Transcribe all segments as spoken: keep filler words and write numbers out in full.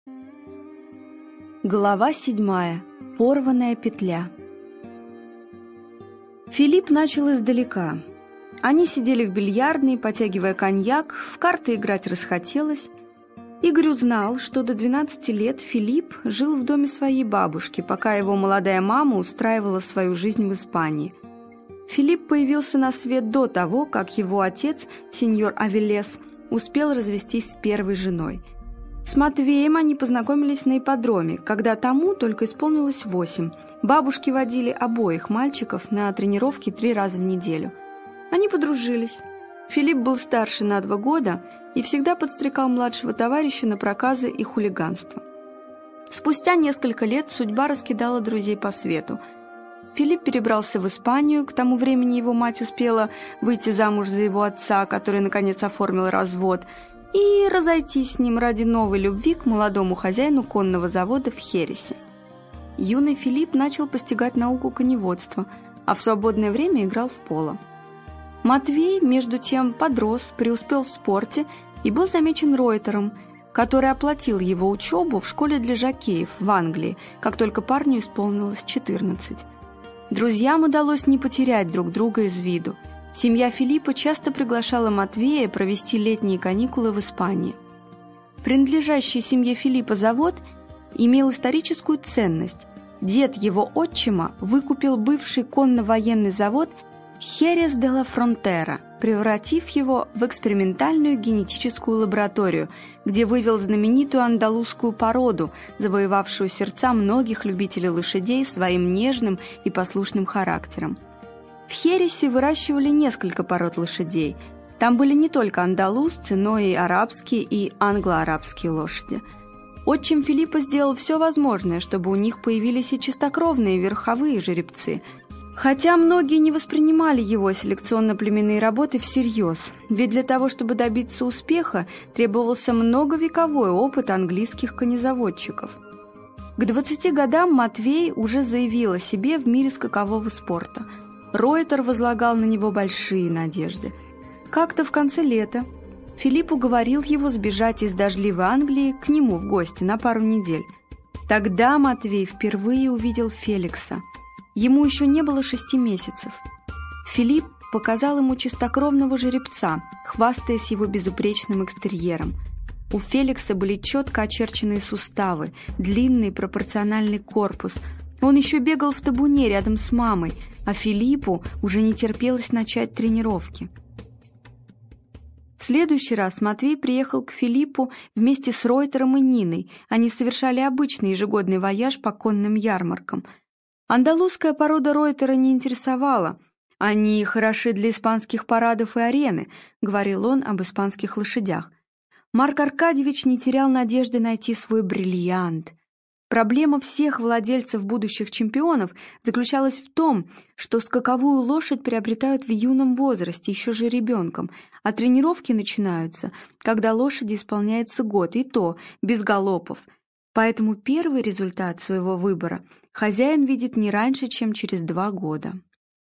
Глава седьмая. Порванная петля. Филипп начал издалека. Они сидели в бильярдной, потягивая коньяк, в карты играть расхотелось. Игорь узнал, что до двенадцати лет Филипп жил в доме своей бабушки, пока его молодая мама устраивала свою жизнь в Испании. Филипп появился на свет до того, как его отец, сеньор Авелес, успел развестись с первой женой. С Матвеем они познакомились на ипподроме, когда тому только исполнилось восемь. Бабушки водили обоих мальчиков на тренировки три раза в неделю. Они подружились. Филипп был старше на два года и всегда подстрекал младшего товарища на проказы и хулиганство. Спустя несколько лет судьба раскидала друзей по свету. Филипп перебрался в Испанию, к тому времени его мать успела выйти замуж за его отца, который, наконец, оформил развод, и разойтись с ним ради новой любви к молодому хозяину конного завода в Хересе. Юный Филипп начал постигать науку коневодства, а в свободное время играл в поло. Матвей, между тем, подрос, преуспел в спорте и был замечен Ройтером, который оплатил его учебу в школе для жокеев в Англии, как только парню исполнилось четырнадцать. Друзьям удалось не потерять друг друга из виду. Семья Филиппа часто приглашала Матвея провести летние каникулы в Испании. Принадлежащий семье Филиппа завод имел историческую ценность. Дед его отчима выкупил бывший конно-военный завод Херес де ла Фронтера, превратив его в экспериментальную генетическую лабораторию, где вывел знаменитую андалузскую породу, завоевавшую сердца многих любителей лошадей своим нежным и послушным характером. В Хересе выращивали несколько пород лошадей. Там были не только андалузцы, но и арабские и англо-арабские лошади. Отчим Филиппа сделал все возможное, чтобы у них появились и чистокровные верховые жеребцы. Хотя многие не воспринимали его селекционно-племенные работы всерьез, ведь для того, чтобы добиться успеха, требовался многовековой опыт английских конезаводчиков. К двадцати годам Матвей уже заявил о себе в мире скакового спорта. Ройтер возлагал на него большие надежды. Как-то в конце лета Филипп уговорил его сбежать из дождливой Англии к нему в гости на пару недель. Тогда Матвей впервые увидел Феликса. Ему еще не было шести месяцев. Филипп показал ему чистокровного жеребца, хвастаясь его безупречным экстерьером. У Феликса были четко очерченные суставы, длинный пропорциональный корпус. Он еще бегал в табуне рядом с мамой, а Филиппу уже не терпелось начать тренировки. В следующий раз Матвей приехал к Филиппу вместе с Ройтером и Ниной. Они совершали обычный ежегодный вояж по конным ярмаркам. Андалузская порода Ройтера не интересовала. «Они хороши для испанских парадов и арены», — говорил он об испанских лошадях. Марк Аркадьевич не терял надежды найти свой бриллиант. Проблема всех владельцев будущих чемпионов заключалась в том, что скаковую лошадь приобретают в юном возрасте, еще же ребенком, а тренировки начинаются, когда лошади исполняется год, и то без галопов. Поэтому первый результат своего выбора хозяин видит не раньше, чем через два года.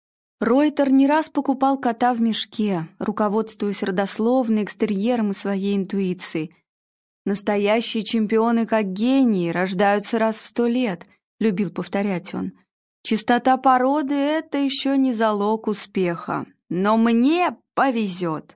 Ройтер не раз покупал кота в мешке, руководствуясь родословной, экстерьером и своей интуицией. «Настоящие чемпионы, как гении, рождаются раз в сто лет», — любил повторять он. «Чистота породы — это еще не залог успеха, но мне повезет».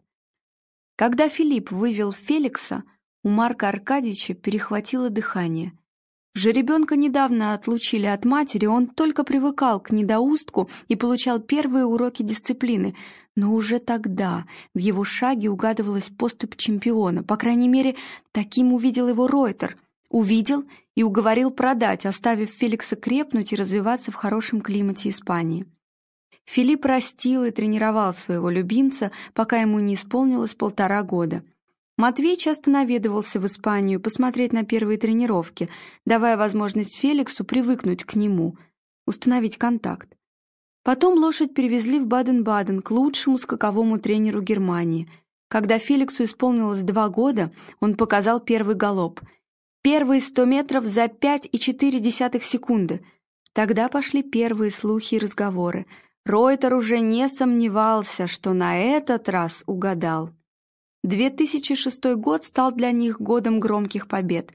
Когда Филипп вывел Феликса, у Марка Аркадьевича перехватило дыхание. Жеребенка недавно отлучили от матери, он только привыкал к недоустку и получал первые уроки дисциплины, но уже тогда в его шаге угадывалась поступь чемпиона, по крайней мере, таким увидел его Ройтер. Увидел и уговорил продать, оставив Феликса крепнуть и развиваться в хорошем климате Испании. Филипп растил и тренировал своего любимца, пока ему не исполнилось полтора года. Матвей часто наведывался в Испанию посмотреть на первые тренировки, давая возможность Феликсу привыкнуть к нему, установить контакт. Потом лошадь перевезли в Баден-Баден к лучшему скаковому тренеру Германии. Когда Феликсу исполнилось два года, он показал первый галоп. Первые сто метров за пять и четыре десятых секунды. Тогда пошли первые слухи и разговоры. Ройтер уже не сомневался, что на этот раз угадал. две тысячи шестой год стал для них годом громких побед.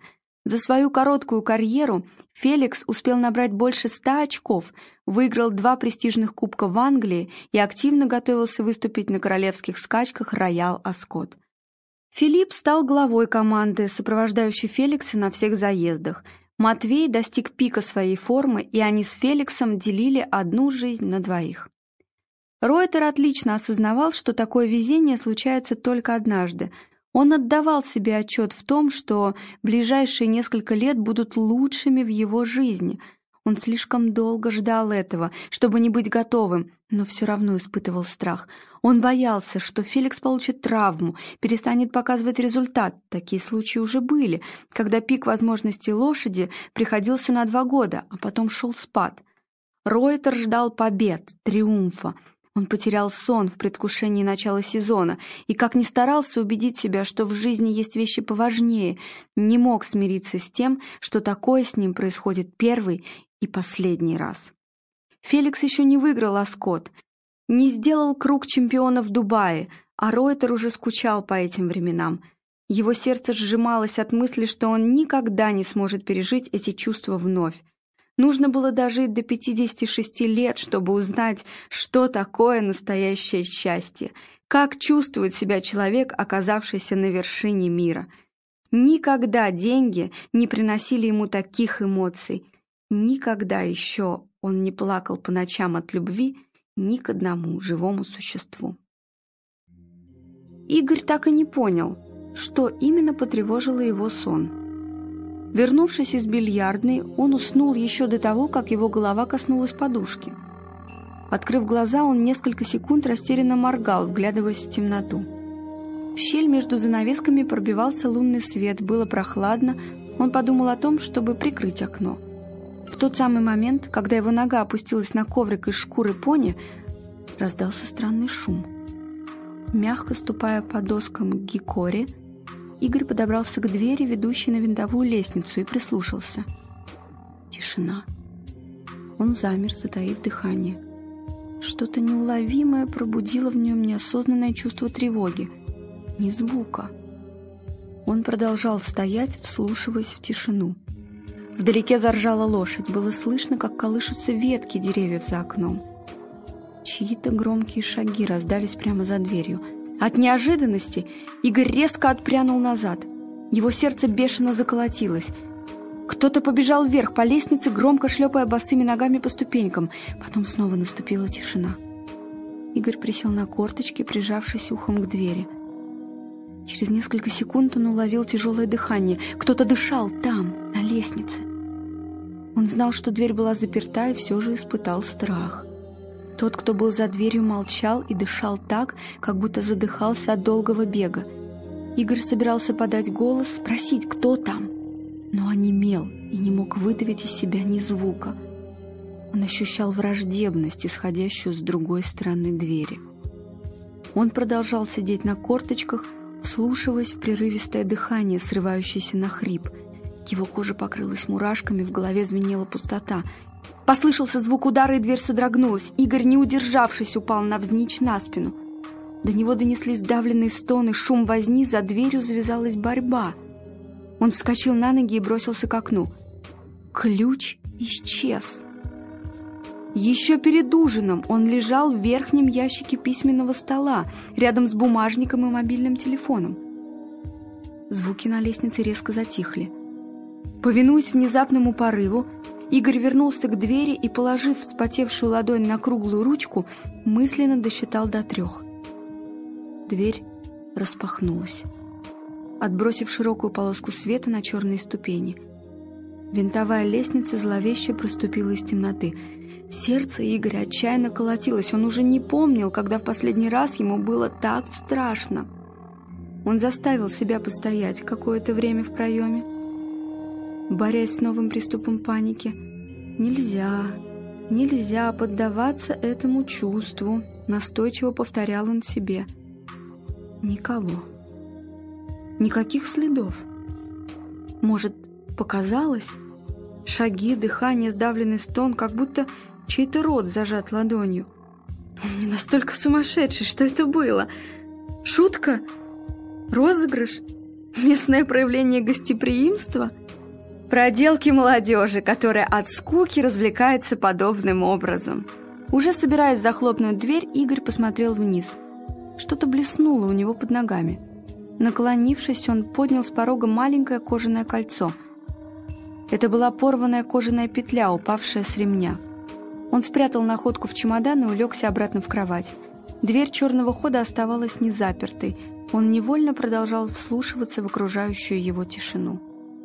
За свою короткую карьеру Феликс успел набрать больше ста очков, выиграл два престижных кубка в Англии и активно готовился выступить на королевских скачках Роял Аскот. Филипп стал главой команды, сопровождающей Феликса на всех заездах. Матвей достиг пика своей формы, и они с Феликсом делили одну жизнь на двоих. Ройтер отлично осознавал, что такое везение случается только однажды. Он отдавал себе отчет в том, что ближайшие несколько лет будут лучшими в его жизни. Он слишком долго ждал этого, чтобы не быть готовым, но все равно испытывал страх. Он боялся, что Феликс получит травму, перестанет показывать результат. Такие случаи уже были, когда пик возможностей лошади приходился на два года, а потом шел спад. Ройтер ждал побед, триумфа. Он потерял сон в предвкушении начала сезона и, как ни старался убедить себя, что в жизни есть вещи поважнее, не мог смириться с тем, что такое с ним происходит первый и последний раз. Феликс еще не выиграл Аскот, не сделал круг чемпиона в Дубае, а Ройтер уже скучал по этим временам. Его сердце сжималось от мысли, что он никогда не сможет пережить эти чувства вновь. Нужно было дожить до пятидесяти шести лет, чтобы узнать, что такое настоящее счастье, как чувствует себя человек, оказавшийся на вершине мира. Никогда деньги не приносили ему таких эмоций. Никогда еще он не плакал по ночам от любви ни к одному живому существу. Игорь так и не понял, что именно потревожило его сон. Вернувшись из бильярдной, он уснул еще до того, как его голова коснулась подушки. Открыв глаза, он несколько секунд растерянно моргал, вглядываясь в темноту. В щель между занавесками пробивался лунный свет, было прохладно, он подумал о том, чтобы прикрыть окно. В тот самый момент, когда его нога опустилась на коврик из шкуры пони, раздался странный шум. Мягко ступая по доскам гикори, Игорь подобрался к двери, ведущей на винтовую лестницу, и прислушался. Тишина. Он замер, затаив дыхание. Что-то неуловимое пробудило в нем неосознанное чувство тревоги. Ни звука. Он продолжал стоять, вслушиваясь в тишину. Вдалеке заржала лошадь. Было слышно, как колышутся ветки деревьев за окном. Чьи-то громкие шаги раздались прямо за дверью. От неожиданности Игорь резко отпрянул назад. Его сердце бешено заколотилось. Кто-то побежал вверх по лестнице, громко шлепая босыми ногами по ступенькам. Потом снова наступила тишина. Игорь присел на корточки, прижавшись ухом к двери. Через несколько секунд он уловил тяжелое дыхание. Кто-то дышал там, на лестнице. Он знал, что дверь была заперта, и все же испытал страх. Тот, кто был за дверью, молчал и дышал так, как будто задыхался от долгого бега. Игорь собирался подать голос, спросить, кто там, но онемел и не мог выдавить из себя ни звука. Он ощущал враждебность, исходящую с другой стороны двери. Он продолжал сидеть на корточках, вслушиваясь в прерывистое дыхание, срывающееся на хрип. Его кожа покрылась мурашками, в голове звенела пустота. Послышался звук удара, и дверь содрогнулась. Игорь, не удержавшись, упал навзничь на спину. До него донеслись сдавленные стоны, шум возни, за дверью завязалась борьба. Он вскочил на ноги и бросился к окну. Ключ исчез. Еще перед ужином он лежал в верхнем ящике письменного стола, рядом с бумажником и мобильным телефоном. Звуки на лестнице резко затихли. Повинуясь внезапному порыву, Игорь вернулся к двери и, положив вспотевшую ладонь на круглую ручку, мысленно досчитал до трех. Дверь распахнулась, отбросив широкую полоску света на черные ступени. Винтовая лестница зловеще проступила из темноты. Сердце Игоря отчаянно колотилось. Он уже не помнил, когда в последний раз ему было так страшно. Он заставил себя постоять какое-то время в проеме, борясь с новым приступом паники. «Нельзя, нельзя поддаваться этому чувству», — настойчиво повторял он себе. Никого. Никаких следов. Может, показалось? Шаги, дыхание, сдавленный стон, как будто чей-то рот зажат ладонью. Он не настолько сумасшедший, что это было? Шутка? Розыгрыш? Местное проявление гостеприимства? Проделки молодежи, которая от скуки развлекается подобным образом. Уже собираясь захлопнуть дверь, Игорь посмотрел вниз. Что-то блеснуло у него под ногами. Наклонившись, он поднял с порога маленькое кожаное кольцо. Это была порванная кожаная петля, упавшая с ремня. Он спрятал находку в чемодан и улегся обратно в кровать. Дверь черного хода оставалась незапертой. Он невольно продолжал вслушиваться в окружающую его тишину.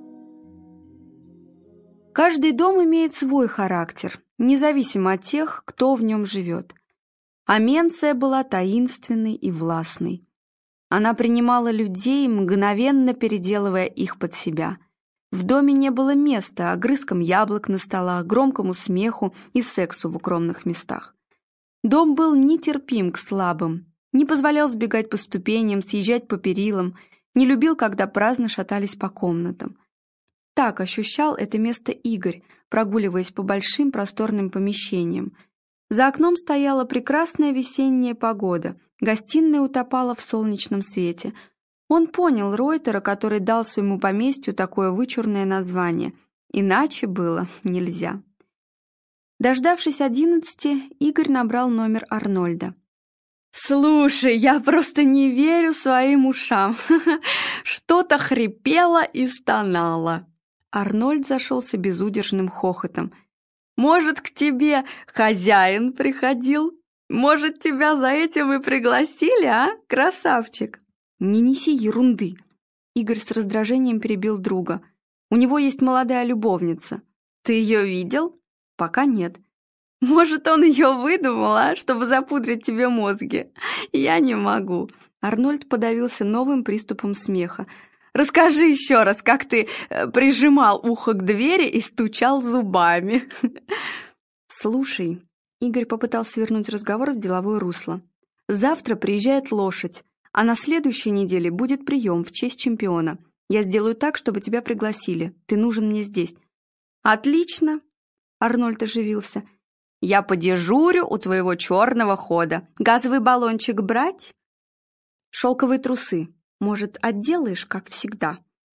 Каждый дом имеет свой характер, независимо от тех, кто в нем живет. Аменция была таинственной и властной. Она принимала людей, мгновенно переделывая их под себя. В доме не было места огрызкам яблок на столах, громкому смеху и сексу в укромных местах. Дом был нетерпим к слабым, не позволял сбегать по ступеням, съезжать по перилам, не любил, когда праздно шатались по комнатам. Так ощущал это место Игорь, прогуливаясь по большим просторным помещениям. За окном стояла прекрасная весенняя погода, гостиная утопала в солнечном свете. Он понял Ройтера, который дал своему поместью такое вычурное название. Иначе было нельзя. Дождавшись одиннадцати, Игорь набрал номер Арнольда. «Слушай, я просто не верю своим ушам. Что-то хрипело и стонало». Арнольд зашелся безудержным хохотом. «Может, к тебе хозяин приходил? Может, тебя за этим и пригласили, а, красавчик?» «Не неси ерунды!» Игорь с раздражением перебил друга. «У него есть молодая любовница. Ты ее видел?» «Пока нет». «Может, он ее выдумал, а, чтобы запудрить тебе мозги?» «Я не могу». Арнольд подавился новым приступом смеха. «Расскажи еще раз, как ты прижимал ухо к двери и стучал зубами». «Слушай», — Игорь попытался вернуть разговор в деловое русло. «Завтра приезжает лошадь, а на следующей неделе будет прием в честь чемпиона. Я сделаю так, чтобы тебя пригласили. Ты нужен мне здесь». «Отлично», — Арнольд оживился. «Я подежурю у твоего черного хода. Газовый баллончик брать?» «Шелковые трусы. Может, отделаешь, как всегда?»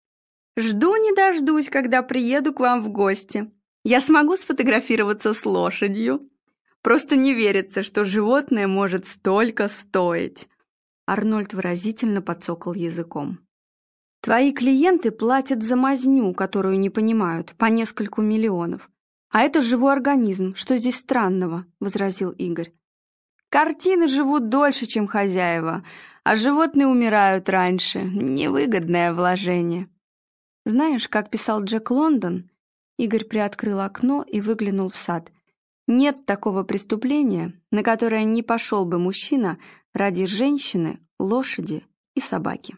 «Жду не дождусь, когда приеду к вам в гости. Я смогу сфотографироваться с лошадью. Просто не верится, что животное может столько стоить». Арнольд выразительно подцокал языком. «Твои клиенты платят за мазню, которую не понимают, по нескольку миллионов. А это живой организм, что здесь странного?» — возразил Игорь. «Картины живут дольше, чем хозяева, а животные умирают раньше. Невыгодное вложение». «Знаешь, как писал Джек Лондон?» Игорь приоткрыл окно и выглянул в сад. «Нет такого преступления, на которое не пошел бы мужчина ради женщины, лошади и собаки».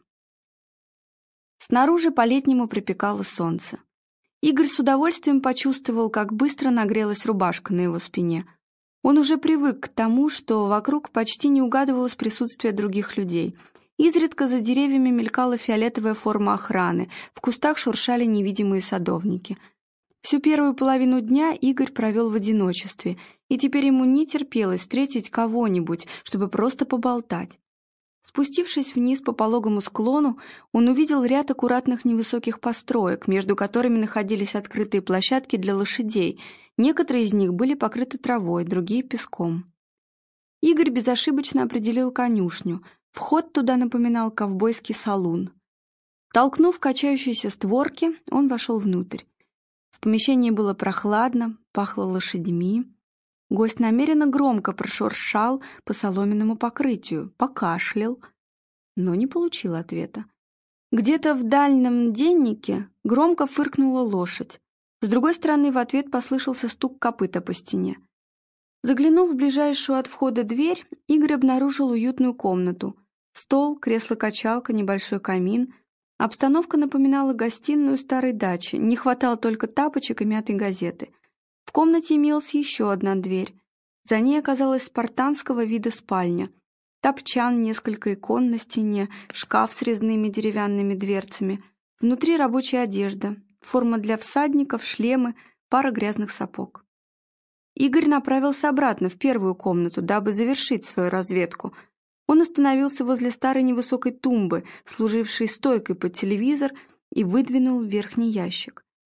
Снаружи по-летнему припекало солнце. Игорь с удовольствием почувствовал, как быстро нагрелась рубашка на его спине. Он уже привык к тому, что вокруг почти не угадывалось присутствие других людей. Изредка за деревьями мелькала фиолетовая форма охраны, в кустах шуршали невидимые садовники. Всю первую половину дня Игорь провел в одиночестве, и теперь ему не терпелось встретить кого-нибудь, чтобы просто поболтать. Спустившись вниз по пологому склону, он увидел ряд аккуратных невысоких построек, между которыми находились открытые площадки для лошадей. Некоторые из них были покрыты травой, другие — песком. Игорь безошибочно определил конюшню. Вход туда напоминал ковбойский салун. Толкнув качающиеся створки, он вошел внутрь. В помещении было прохладно, пахло лошадьми. Гость намеренно громко прошуршал по соломенному покрытию, покашлял, но не получил ответа. Где-то в дальнем деннике громко фыркнула лошадь. С другой стороны в ответ послышался стук копыта по стене. Заглянув в ближайшую от входа дверь, Игорь обнаружил уютную комнату. Стол, кресло-качалка, небольшой камин. Обстановка напоминала гостиную старой дачи, не хватало только тапочек и мятой газеты. В комнате имелась еще одна дверь. За ней оказалась спартанского вида спальня. Топчан, несколько икон на стене, шкаф с резными деревянными дверцами. Внутри рабочая одежда, форма для всадников, шлемы, пара грязных сапог. Игорь направился обратно в первую комнату, дабы завершить свою разведку. Он остановился возле старой невысокой тумбы, служившей стойкой под телевизор, и выдвинул верхний ящик.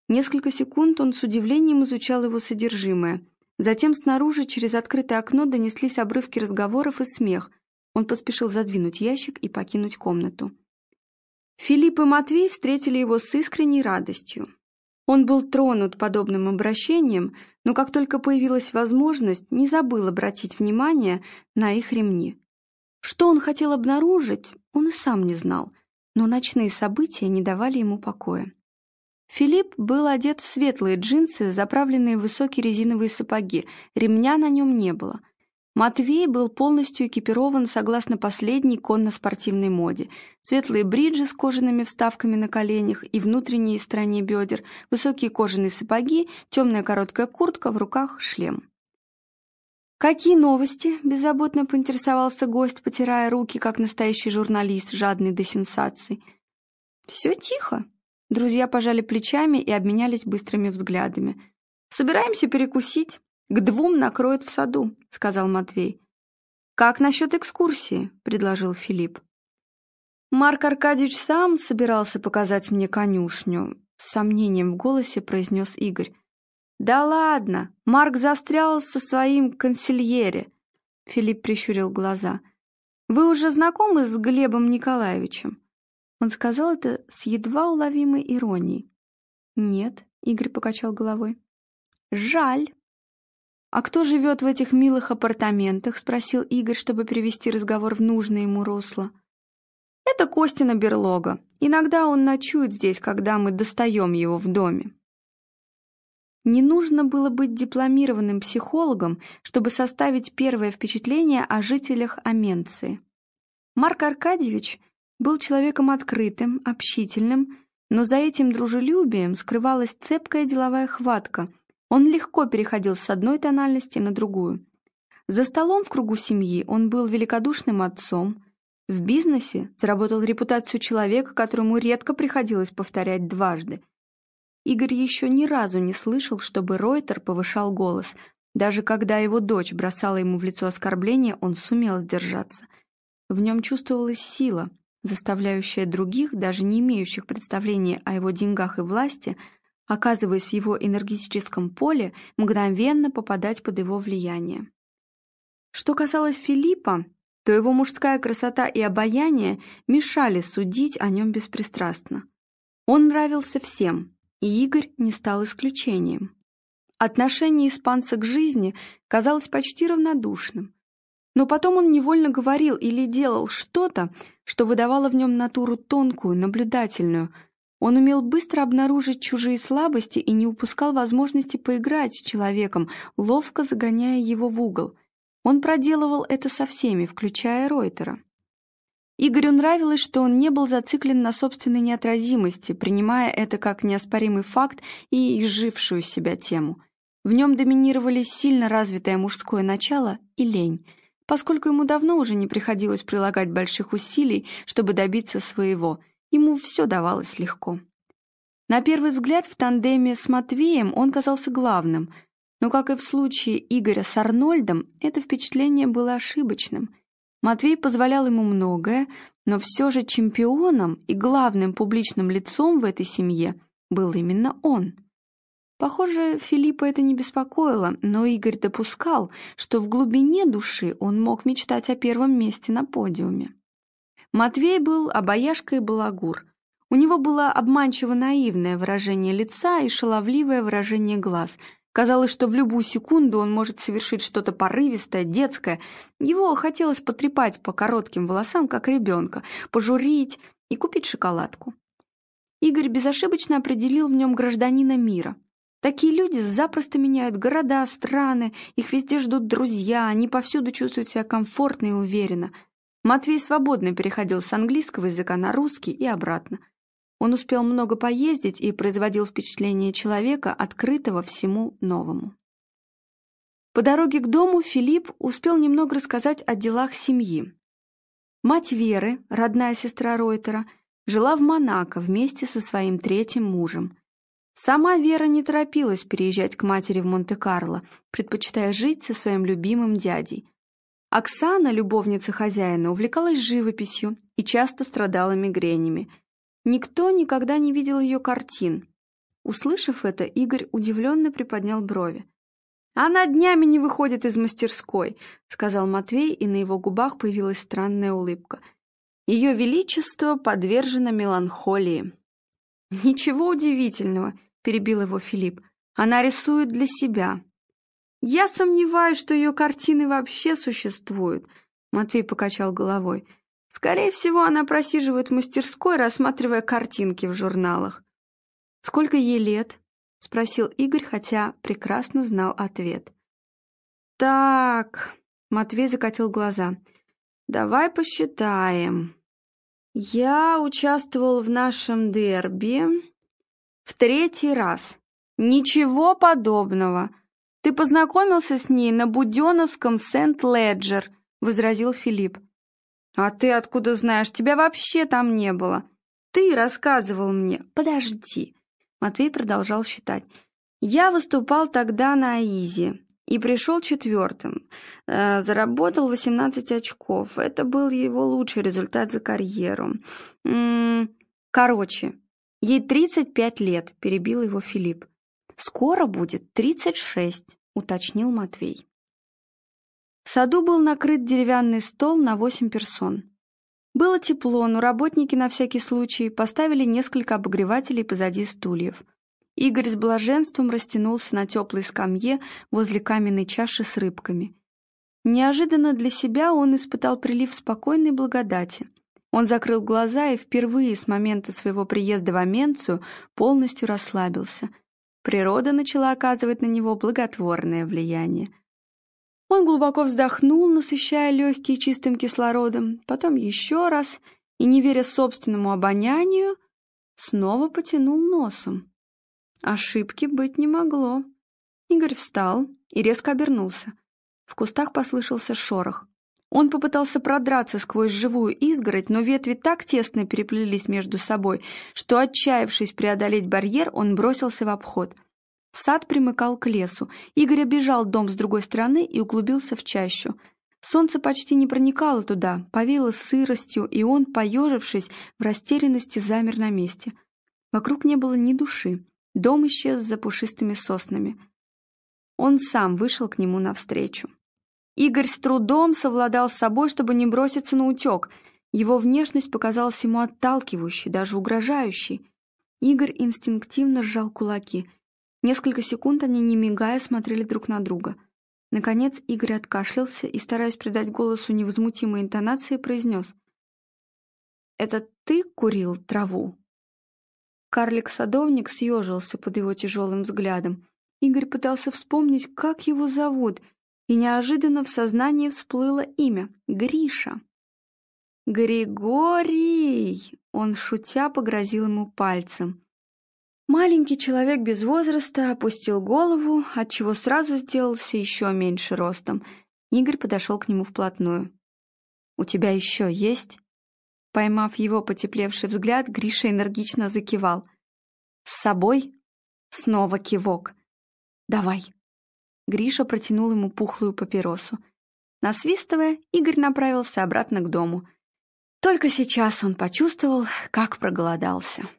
Несколько секунд он с удивлением изучал его содержимое. Затем снаружи через открытое окно донеслись обрывки разговоров и смех. Он поспешил задвинуть ящик и покинуть комнату. Филипп и Матвей встретили его с искренней радостью. Он был тронут подобным обращением, но как только появилась возможность, не забыл обратить внимание на их ремни. Что он хотел обнаружить, он и сам не знал, но ночные события не давали ему покоя. Филипп был одет в светлые джинсы, заправленные в высокие резиновые сапоги, ремня на нем не было. Матвей был полностью экипирован согласно последней конно-спортивной моде. Светлые бриджи с кожаными вставками на коленях и внутренней стороне бедер, высокие кожаные сапоги, темная короткая куртка, в руках шлем. «Какие новости?» – беззаботно поинтересовался гость, потирая руки, как настоящий журналист, жадный до сенсаций. «Все тихо». Друзья пожали плечами и обменялись быстрыми взглядами. «Собираемся перекусить. К двум накроют в саду», — сказал Матвей. «Как насчет экскурсии?» — предложил Филипп. «Марк Аркадьевич сам собирался показать мне конюшню», — с сомнением в голосе произнес Игорь. «Да ладно, Марк застрял со своим консильере», — Филипп прищурил глаза. «Вы уже знакомы с Глебом Николаевичем?» Он сказал это с едва уловимой иронией. «Нет», — Игорь покачал головой. «Жаль». «А кто живет в этих милых апартаментах?» — спросил Игорь, чтобы привести разговор в нужное ему русло. «Это Костина берлога. Иногда он ночует здесь, когда мы достаем его в доме». Не нужно было быть дипломированным психологом, чтобы составить первое впечатление о жителях Аменции. Марк Аркадьевич был человеком открытым, общительным, но за этим дружелюбием скрывалась цепкая деловая хватка. Он легко переходил с одной тональности на другую. За столом в кругу семьи он был великодушным отцом. В бизнесе заработал репутацию человека, которому редко приходилось повторять дважды. Игорь еще ни разу не слышал, чтобы Ройтер повышал голос. Даже когда его дочь бросала ему в лицо оскорбления, он сумел сдержаться. В нем чувствовалась сила, заставляющая других, даже не имеющих представления о его деньгах и власти, оказываясь в его энергетическом поле, мгновенно попадать под его влияние. Что касалось Филиппа, то его мужская красота и обаяние мешали судить о нем беспристрастно. Он нравился всем, и Игорь не стал исключением. Отношение испанца к жизни казалось почти равнодушным. Но потом он невольно говорил или делал что-то, что выдавало в нем натуру тонкую, наблюдательную. Он умел быстро обнаружить чужие слабости и не упускал возможности поиграть с человеком, ловко загоняя его в угол. Он проделывал это со всеми, включая Ройтера. Игорю нравилось, что он не был зациклен на собственной неотразимости, принимая это как неоспоримый факт и изжившую себя тему. В нем доминировали сильно развитое мужское начало и лень, поскольку ему давно уже не приходилось прилагать больших усилий, чтобы добиться своего, ему все давалось легко. На первый взгляд в тандеме с Матвеем он казался главным, но, как и в случае Игоря с Арнольдом, это впечатление было ошибочным. Матвей позволял ему многое, но все же чемпионом и главным публичным лицом в этой семье был именно он. Похоже, Филиппа это не беспокоило, но Игорь допускал, что в глубине души он мог мечтать о первом месте на подиуме. Матвей был обаяшка и балагур. У него было обманчиво наивное выражение лица и шаловливое выражение глаз. Казалось, что в любую секунду он может совершить что-то порывистое, детское. Его хотелось потрепать по коротким волосам, как ребенка, пожурить и купить шоколадку. Игорь безошибочно определил в нем гражданина мира. Такие люди запросто меняют города, страны, их везде ждут друзья, они повсюду чувствуют себя комфортно и уверенно. Матвей свободно переходил с английского языка на русский и обратно. Он успел много поездить и производил впечатление человека, открытого всему новому. По дороге к дому Филипп успел немного рассказать о делах семьи. Мать Веры, родная сестра Ройтера, жила в Монако вместе со своим третьим мужем. Сама Вера не торопилась переезжать к матери в Монте-Карло, предпочитая жить со своим любимым дядей. Оксана, любовница хозяина, увлекалась живописью и часто страдала мигренями. Никто никогда не видел ее картин. Услышав это, Игорь удивленно приподнял брови. «Она днями не выходит из мастерской», — сказал Матвей, и на его губах появилась странная улыбка. «Ее величество подвержено меланхолии». «Ничего удивительного», — перебил его Филипп. «Она рисует для себя». «Я сомневаюсь, что ее картины вообще существуют», — Матвей покачал головой. «Скорее всего, она просиживает в мастерской, рассматривая картинки в журналах». «Сколько ей лет?» — спросил Игорь, хотя прекрасно знал ответ. «Так», — Матвей закатил глаза, — «давай посчитаем. Я участвовал в нашем дерби в третий раз. Ничего подобного. Ты познакомился с ней на Буденновском Сент-Леджер», — возразил Филипп. «А ты откуда знаешь? Тебя вообще там не было. Ты рассказывал мне». «Подожди». Матвей продолжал считать. «Я выступал тогда на АИЗе и пришел четвертым. Э, заработал восемнадцать очков. Это был его лучший результат за карьеру. М-м, короче, ей тридцать пять лет», — перебил его Филипп. «Скоро будет тридцать шесть», — уточнил Матвей. В саду был накрыт деревянный стол на восемь персон. Было тепло, но работники на всякий случай поставили несколько обогревателей позади стульев. Игорь с блаженством растянулся на теплой скамье возле каменной чаши с рыбками. Неожиданно для себя он испытал прилив спокойной благодати. Он закрыл глаза и впервые с момента своего приезда в Аменцию полностью расслабился. Природа начала оказывать на него благотворное влияние. Он глубоко вздохнул, насыщая легкие чистым кислородом, потом еще раз и, не веря собственному обонянию, снова потянул носом. Ошибки быть не могло. Игорь встал и резко обернулся. В кустах послышался шорох. Он попытался продраться сквозь живую изгородь, но ветви так тесно переплелись между собой, что, отчаявшись преодолеть барьер, он бросился в обход. Сад примыкал к лесу. Игорь обежал дом с другой стороны и углубился в чащу. Солнце почти не проникало туда, повеяло сыростью, и он, поежившись, в растерянности замер на месте. Вокруг не было ни души. Дом исчез за пушистыми соснами. Он сам вышел к нему навстречу. Игорь с трудом совладал с собой, чтобы не броситься на утек. Его внешность показалась ему отталкивающей, даже угрожающей. Игорь инстинктивно сжал кулаки. Несколько секунд они, не мигая, смотрели друг на друга. Наконец Игорь откашлялся и, стараясь придать голосу невозмутимой интонации, произнес: «Это ты курил траву?» Карлик-садовник съежился под его тяжелым взглядом. Игорь пытался вспомнить, как его зовут, и неожиданно в сознании всплыло имя — Гриша. «Григорий!» — он, шутя, погрозил ему пальцем. Маленький человек без возраста опустил голову, отчего сразу сделался еще меньше ростом. Игорь подошел к нему вплотную. «У тебя еще есть?» Поймав его потеплевший взгляд, Гриша энергично закивал. «С собой?» Снова кивок. «Давай». Гриша протянул ему пухлую папиросу. Насвистывая, Игорь направился обратно к дому. Только сейчас он почувствовал, как проголодался.